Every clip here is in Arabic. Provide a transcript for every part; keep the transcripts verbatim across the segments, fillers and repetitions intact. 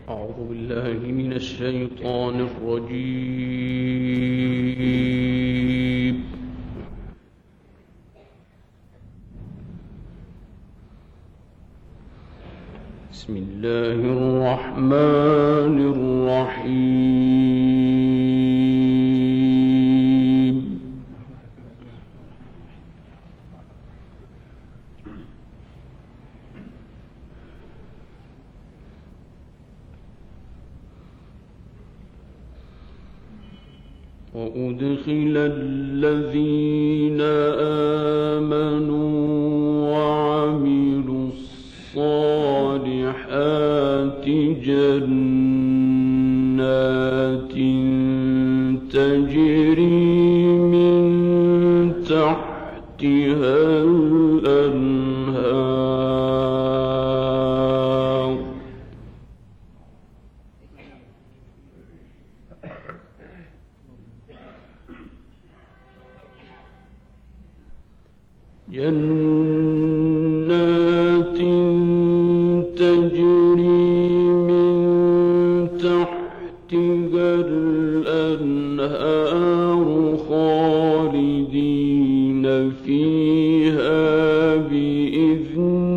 أعوذ بالله من الشيطان الرجيم. بسم الله الرحمن الرحيم. وأدخل الذين آمنوا وعملوا الصالحات جنات تجري من تحتها الأنهار جنات تجري من تحتها الأنهار خالدين فيها بإذن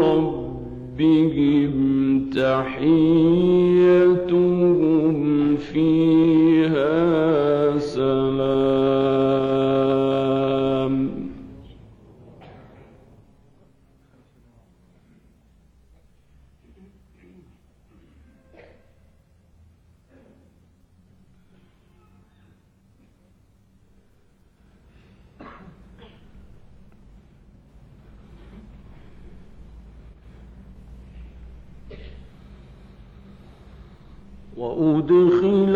ربهم تحيتهم فيها سلام. وأدخل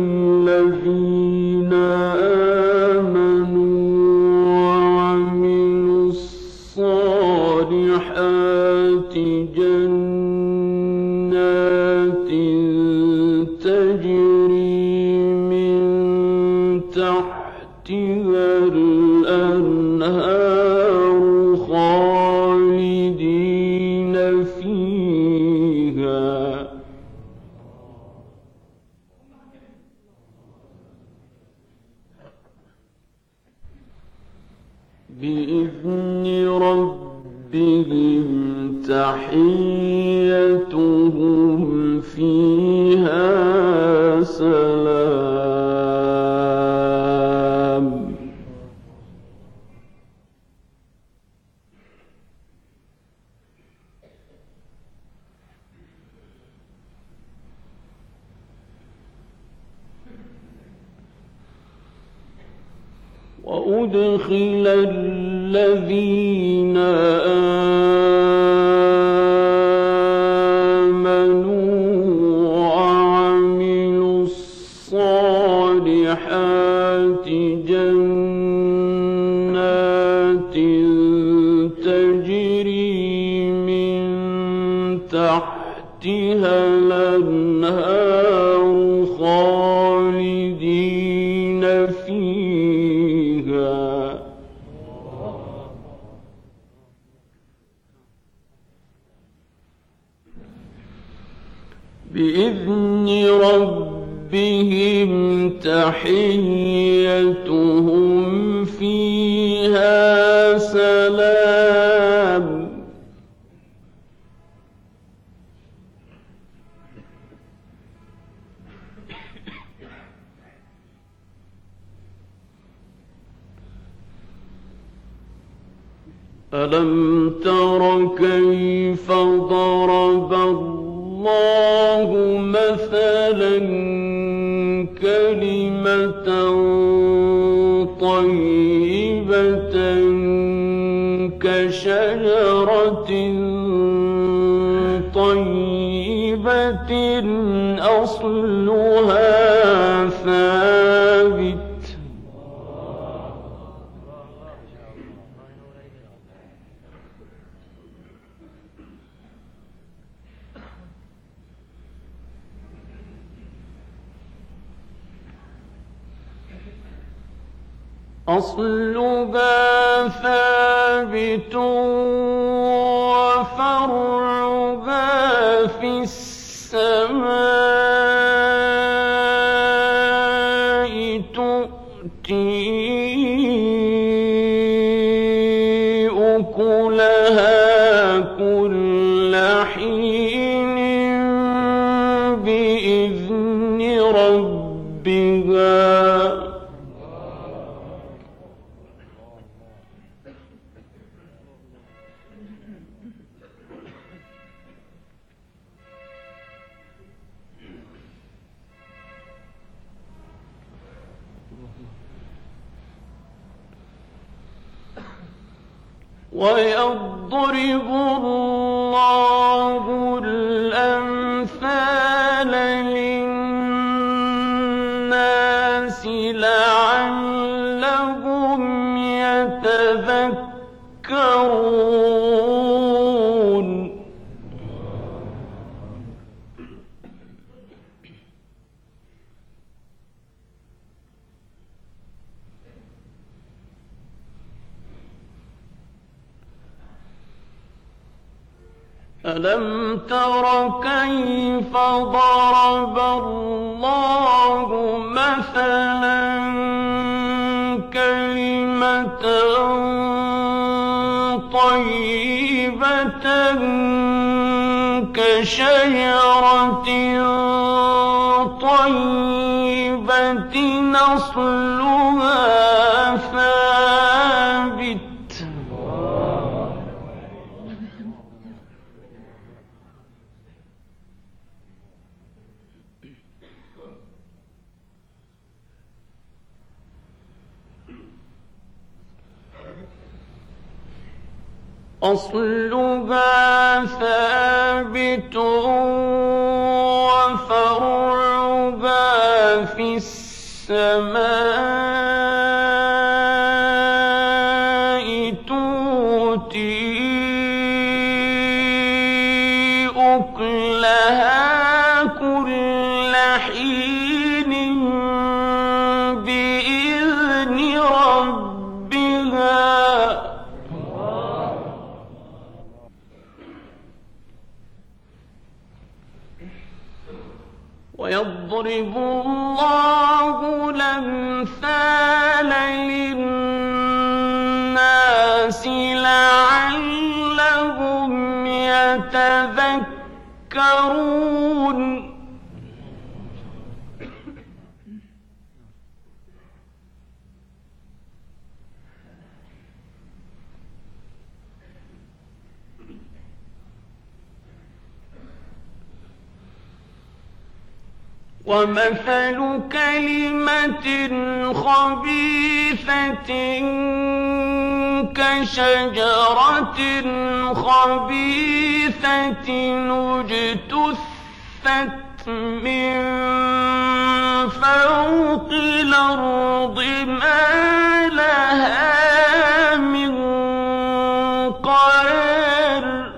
الذين آمنوا وعملوا الصالحات جنات تجري من تحتها الأنهار خالدين فيها بإذن ربهم تحيتهم فيها سلام. وأدخل الذين آمنوا وعملوا الصالحات جنات تجري من تحتها الأنهار خالدين فيها بإذن ربهم تحيتهم فيها سلام. ألم تر كيف ضرب الله مثلا كلمة طيبة كشجرة طيبة أصلها ثابت أصلها ثابت وفرعها في السماء كل حين بإذن ربها ويضرب الله الأمثال للناس لعلهم يتذكرون ألم تر كيف ضرب الله مثلا كلمة طيبة كشجرة طيبة أصلها ثابت أصلها ثابت وفرعها في السماء تؤتي أكلها كل حين بإذن ربها ويضرب الله الأمثال للناس لعلهم يتذكرون ومثل كلمة خبيثة كشجرة خبيثة اجتثت من فوق الأرض ما لها من قرار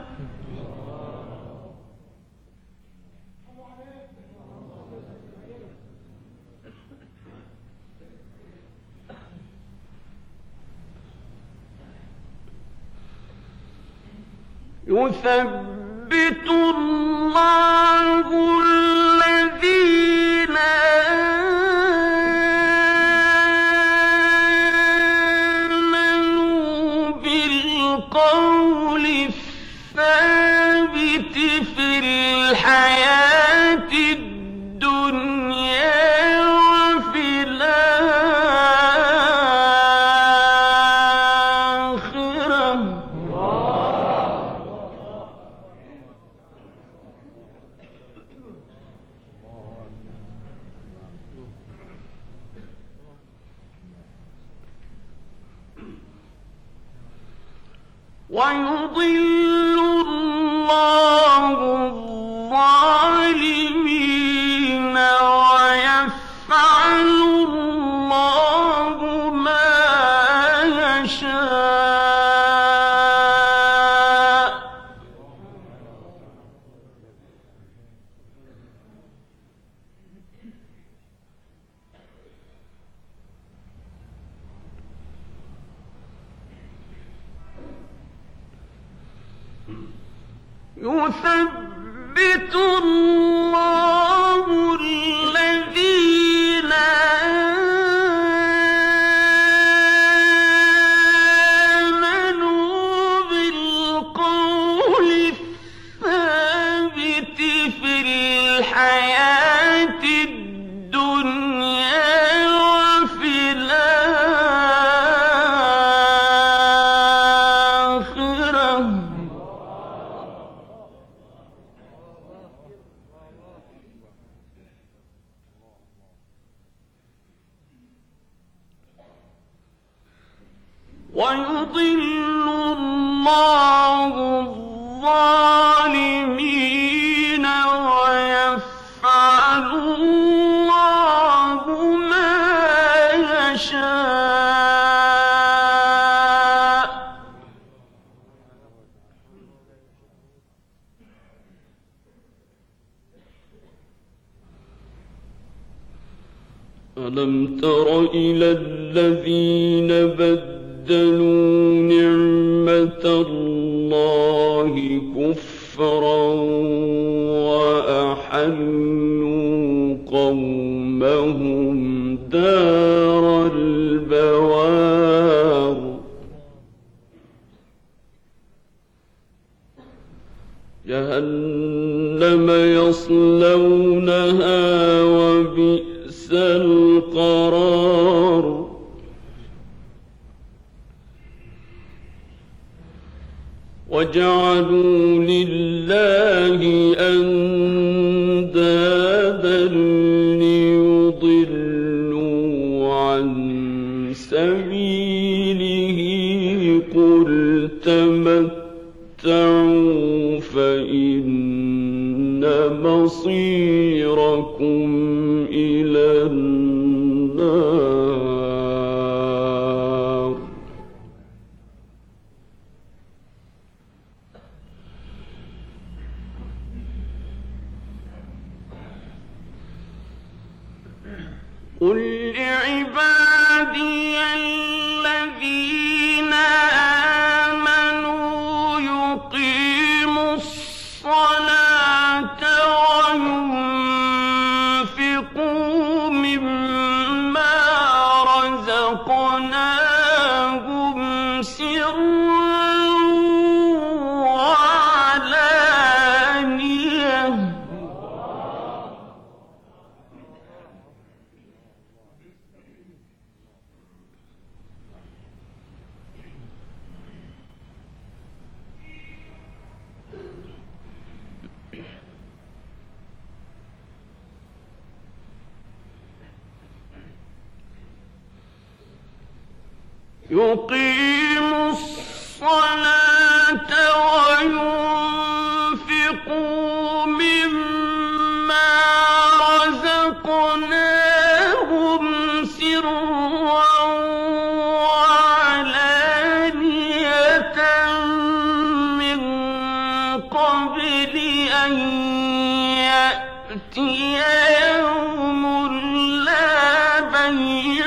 يثبت الله الذين آمنوا بالقول الثابت في الحياة الدنيا وفي الآخرة ويضل الله الظالمين ويفعل الله ما يشاء يثبت الله الذين آمنوا بالقول الثابت ويضل الله الظالمين ويفعل الله ما يشاء. ألم تر إلى الذين بدلوا نعمة الله كفرا وأحلوا قومهم دار البوار جهنم يصلونها وبئس القرار. وجعلوا لله أندادا ليضلوا عن سبيله قل تمتعوا فإن مصيركم إلى النار. قل لعبادي الذين آمنوا يقيموا الصلاة وينفقوا مما رزقناهم سرا وعلانية يقيموا الصلاة وينفقوا مما رزقناهم سرا وعلانية من قبل أن يأتي يوم لا بيع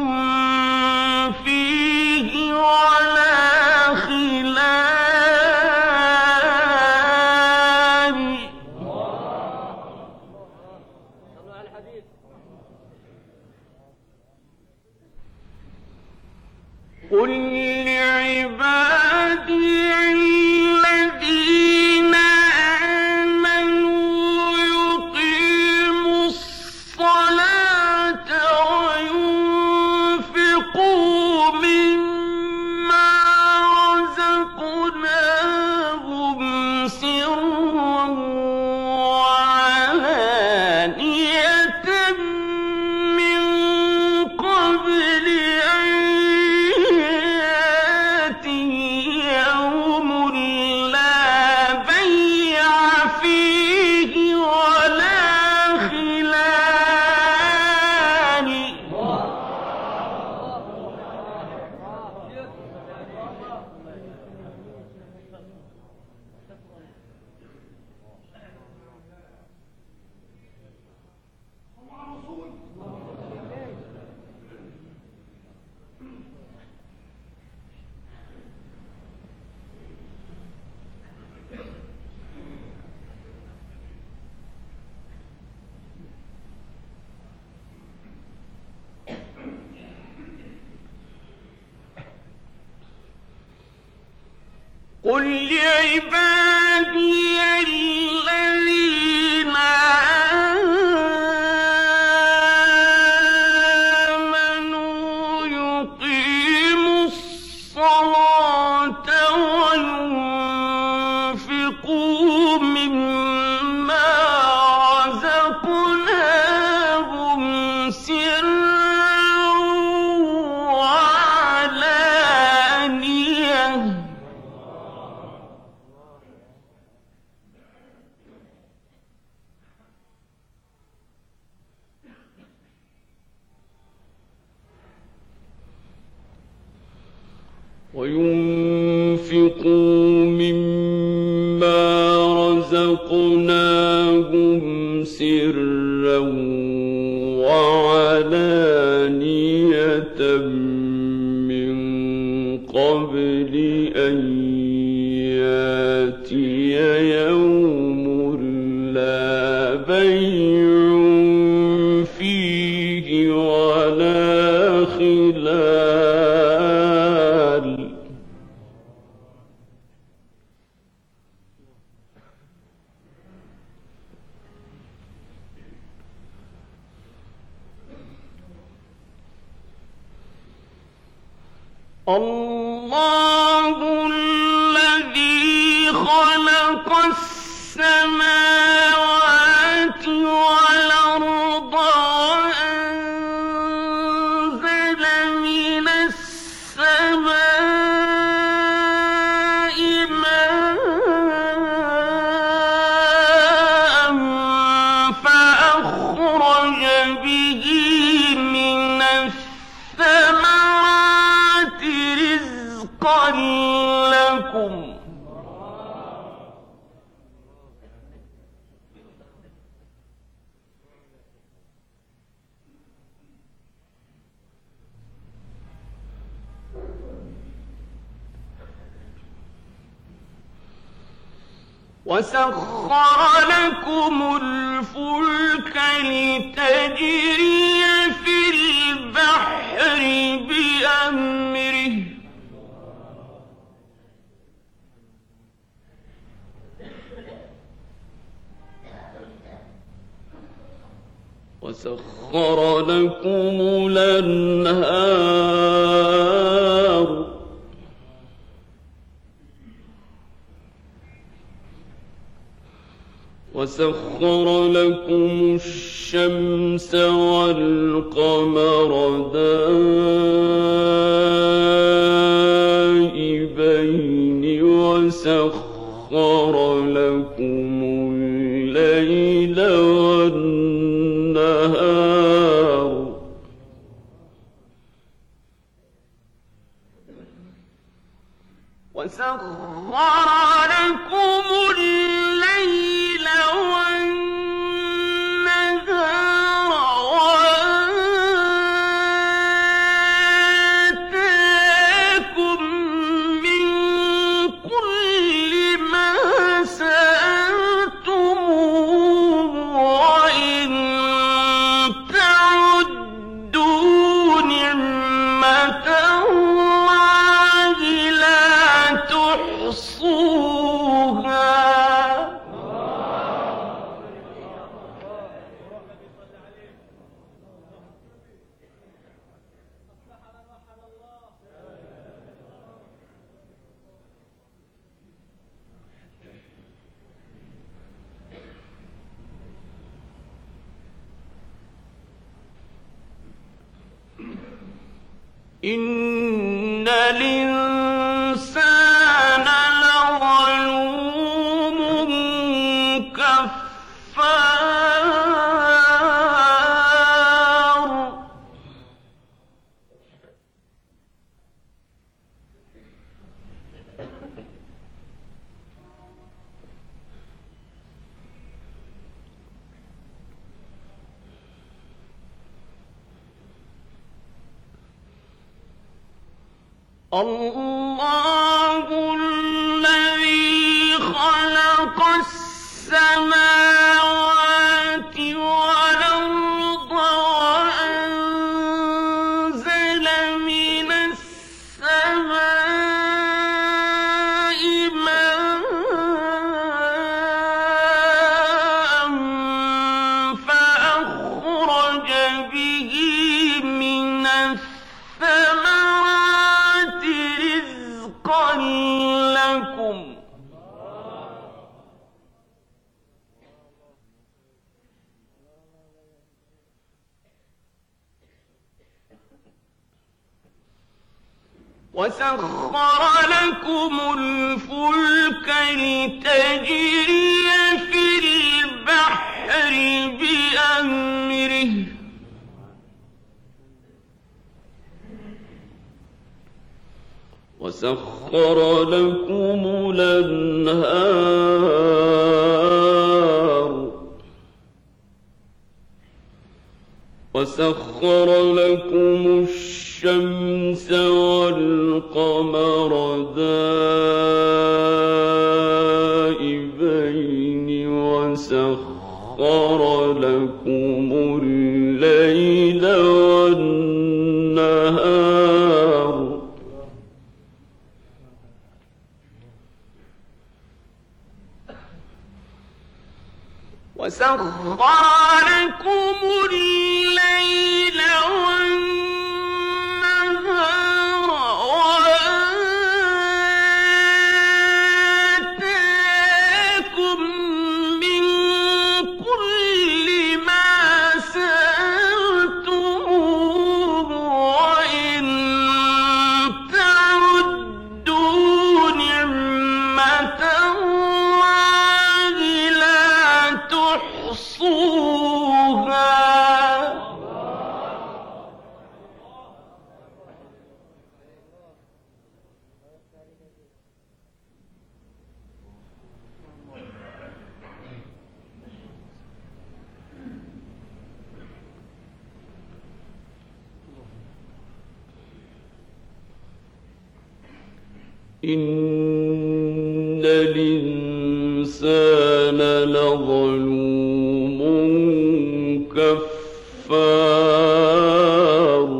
قل لعبادي الذين آمنوا يقيموا الصلاة وينفقوا مما رزقناهم سرا وعلانية من قبل أن يوم لا بيع فيه ولا خلال. قل لعبادي الذين آمنوا يقيموا الصلاة وينفقوا مما رزقناهم سرا وعلانية وينفقوا مما رزقناهم سرا وعلانية من قبل أن يأتي يوم لا بيع فيه ولا خلال. الله الذي خلق السماوات والأرض وأنزل من السماء ماء فأخرج به من الثمرات رزقا لكم وسخر لكم الفلك لتجري في البحر بأمره وسخر لكم الأنهار وسخر لكم الشمس والقمر دائبين وسخر لكم الليل والنهار وسخر لكم الليل والنهار وآتاكم من كل ما سألتموه وإن تعدوا نعمة الله لا تحصوها إن الإنسان لظلوم كفار الله الذي خلق السماوات والأرض وأنزل من السماء ماء فأخرج به من الثمرات رزقا لكم وسخر لكم الفلك لتجري في البحر بأمره وسخر لكم الأنهار وسخر لكم الشمس والقمر دائبين وسخر لكم الليل والنهار وسخر لكم الليل والنهار وآتاكم من كل ما سألتموه وإن تعدوا نعمة الله لا تحصوها إن الإنسان لظلوم كفار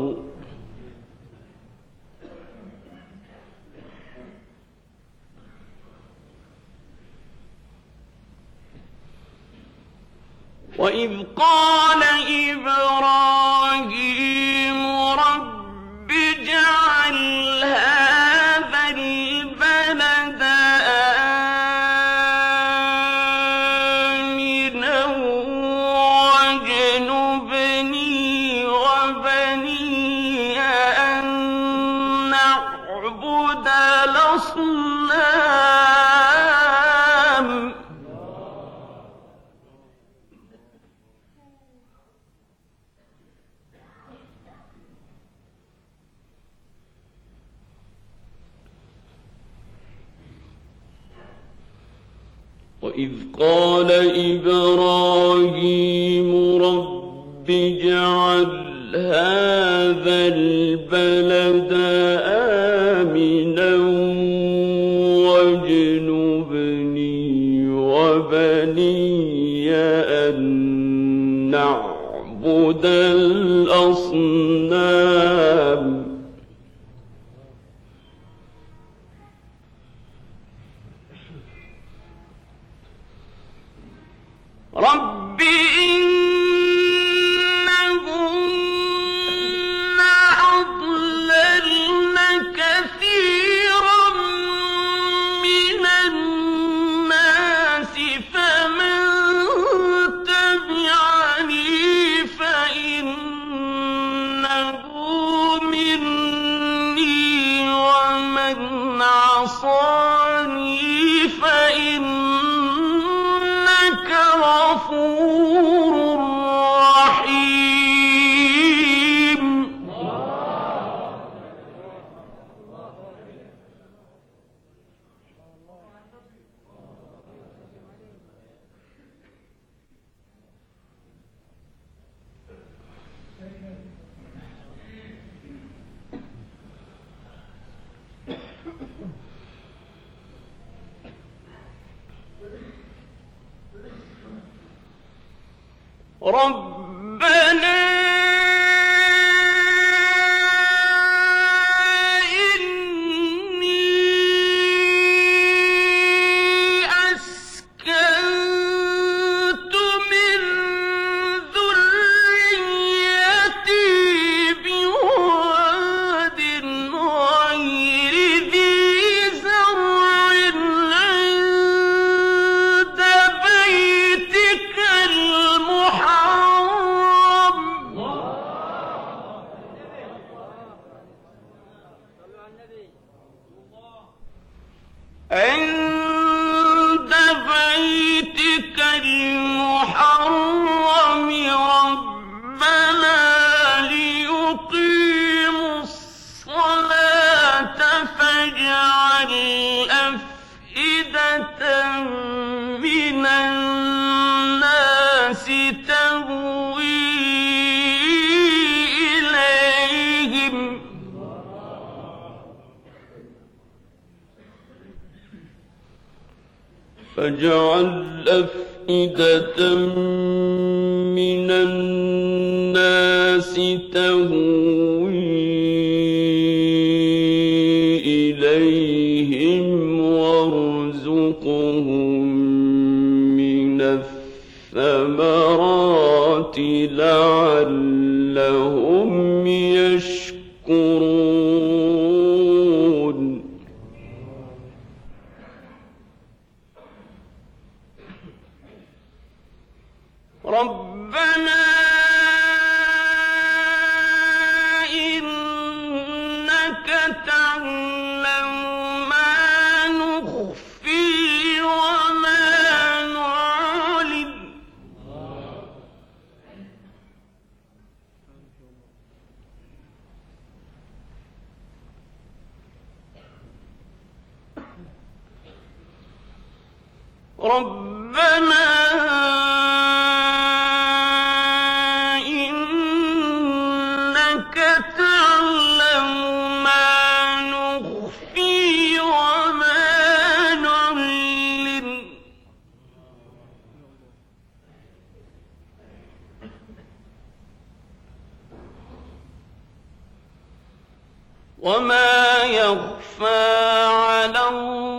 وإذ قال إبراهيم رب اجعل هذا البلد آمنا واجنبني وبني أن نعبد الأصنام وإذ قال إبراهيم رب اجعل هذا البلد آمنا واجنبني وبني أن نعبد الأصنام رب إنهن أضللن كثيرا من الناس فمن تبعني فإنه مني ومن عصاني فإنك غفور رحيم ربنا إني أسكنت من ذريتي بواد غير ذي زرع عند بيتك المحرم فاجعل أفئدة من الناس تهوي إليهم وارزقهم من الثمرات لعلهم يشكرون ربنا إنك تعلم ما نخفي وما نعلن ربنا إنك تعلم ما نخفي وما نعلن وما يخفى على الله